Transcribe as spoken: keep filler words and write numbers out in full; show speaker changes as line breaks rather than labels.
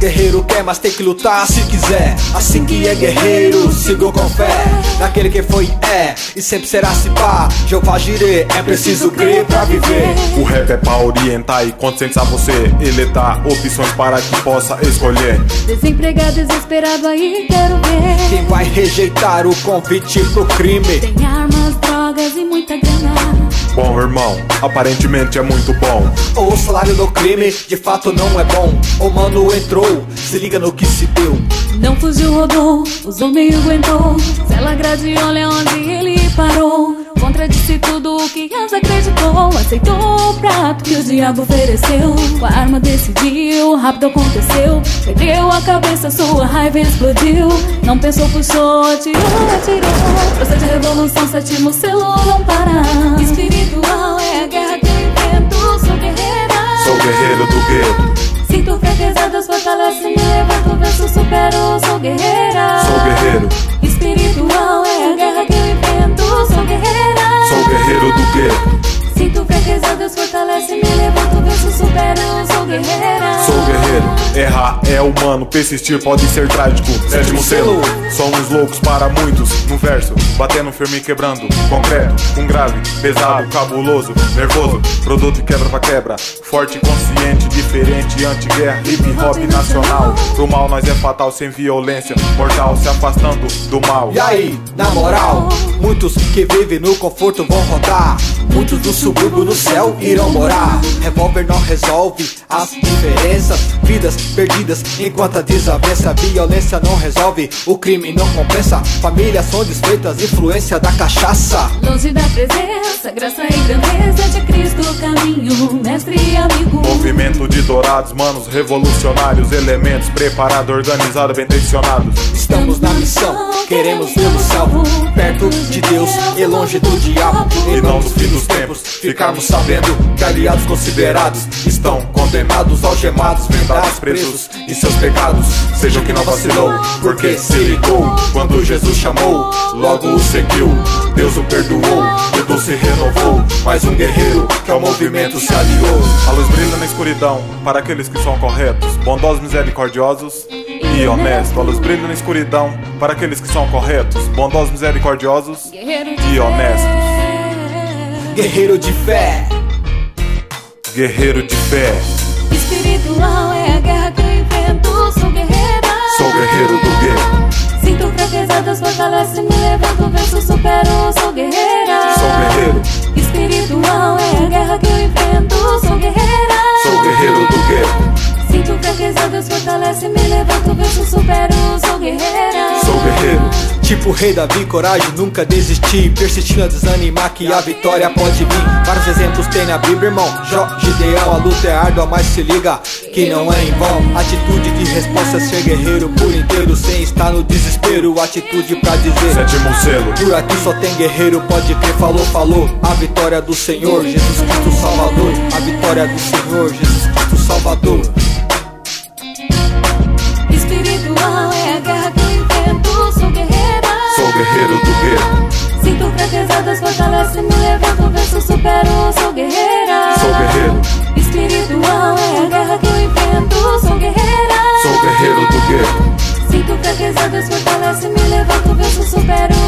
Guerreiro quer, mas tem que lutar se quiser. Assim que é guerreiro, sigo com fé naquele que foi, é e sempre será se pá. Jeová Jireh, é preciso crer pra viver.
O rap é pra orientar e conscientizar você. Ele dá opções para que possa escolher.
Desempregado, desesperado, aí quero ver
quem vai rejeitar o convite pro crime.
Tem armas, drogas e muita grana.
Bom, irmão, aparentemente é muito bom.
O salário do crime de fato não é bom. O mano entrou, se liga no que se deu.
Não fugiu, rodou, usou meio aguentou. Cela grade, olha onde ele parou. Contradisse tudo o que antes acreditou. Aceitou o prato que o diabo ofereceu. Com a arma decidiu, rápido aconteceu. Perdeu a cabeça, sua raiva explodiu. Não pensou, puxou, atirou, atirou. Força de revolução, sétimo selo não para. Espiritual é a guerra que eu invento. Sou guerreira,
sou guerreiro do gueto.
Sinto fraquezadas, fortalece, me levanto, venço, supero. Sou guerreira,
sou guerreiro.
Espiritual é a guerra que eu invento. Sou guerreira,
sou guerreiro do gueto.
Sinto fraquezadas, fortalece, me levanto, venço, supero. Sou guerreira,
sou guerreiro. Errar é humano, persistir pode ser trágico. Sétimo selo, somos loucos para muitos. No verso, batendo firme e quebrando concreto, um grave, pesado, cabuloso, nervoso, produto de quebra pra quebra. Forte, consciente, diferente, anti-guerra, hip hop nacional. Pro mal nós é fatal, sem violência, mortal, se afastando do mal.
E aí, na moral, muitos que vivem no conforto vão rodar. Muitos do subúrbio no céu irão morar. Revólver não resolve as diferenças. Vidas perdidas enquanto a desavença. Violência não resolve, o crime não compensa. Famílias são desfeitas, influência da cachaça.
Longe da presença, graça e grandeza de Cristo, caminho, mestre e amigo.
Movimento de dourados, manos revolucionários. Elementos preparados, organizados, bem intencionados.
Estamos na missão, queremos vê-lo salvo, perto de Deus e longe do diabo.
E não dos fins dos tempos, ficarmos sabendo que aliados considerados estão condenados, algemados, vendados, presos em seus pecados. Seja o que não vacilou, porque se ligou quando Jesus chamou, logo o seguiu. Deus o perdoou, Deus se renovou. Mais um guerreiro que ao movimento se aliou. A luz brilha na escuridão para aqueles que são corretos, bondosos, misericordiosos e honestos. A luz brilha na escuridão para aqueles que são corretos, bondosos, misericordiosos e honestos.
Guerreiro de fé,
guerreiro de fé.
Espiritual é a guerra que eu invento. Sou guerreira,
sou guerreiro do gueto.
Sinto fraquezadas, fortalece, me levanto, venço, supero. Sou guerreira,
sou guerreiro.
Espiritual é a guerra que eu invento. Sou guerreira,
sou guerreiro do gueto.
Sinto fraquezadas, fortalece, me levanto, venço, supero. Sou guerreira,
sou guerreiro.
Tipo rei Davi, coragem, nunca desistir, persistindo a desanimar que a vitória pode vir. Vários exemplos tem na Bíblia, irmão. Jó, Gideão, a luta é árdua, mas se liga que não é em vão. Atitude de resposta, ser guerreiro por inteiro, sem estar no desespero. Atitude pra dizer
sétimo selo.
Por aqui só tem guerreiro, pode crer, falou, falou. A vitória do Senhor, Jesus Cristo Salvador. A vitória do Senhor, Jesus Cristo Salvador.
Espiritual é a guerra que eu invento. Sou guerreira,
sou guerreiro do gueto.
Sinto fraquezadas, fortalece, me levanto, venço, supero. Sou guerreira,
sou guerreiro.
Espiritual é a guerra que eu invento. Sou guerreira,
sou guerreiro do gueto.
Sinto fraquezadas, fortalece, me levanto, venço, supero.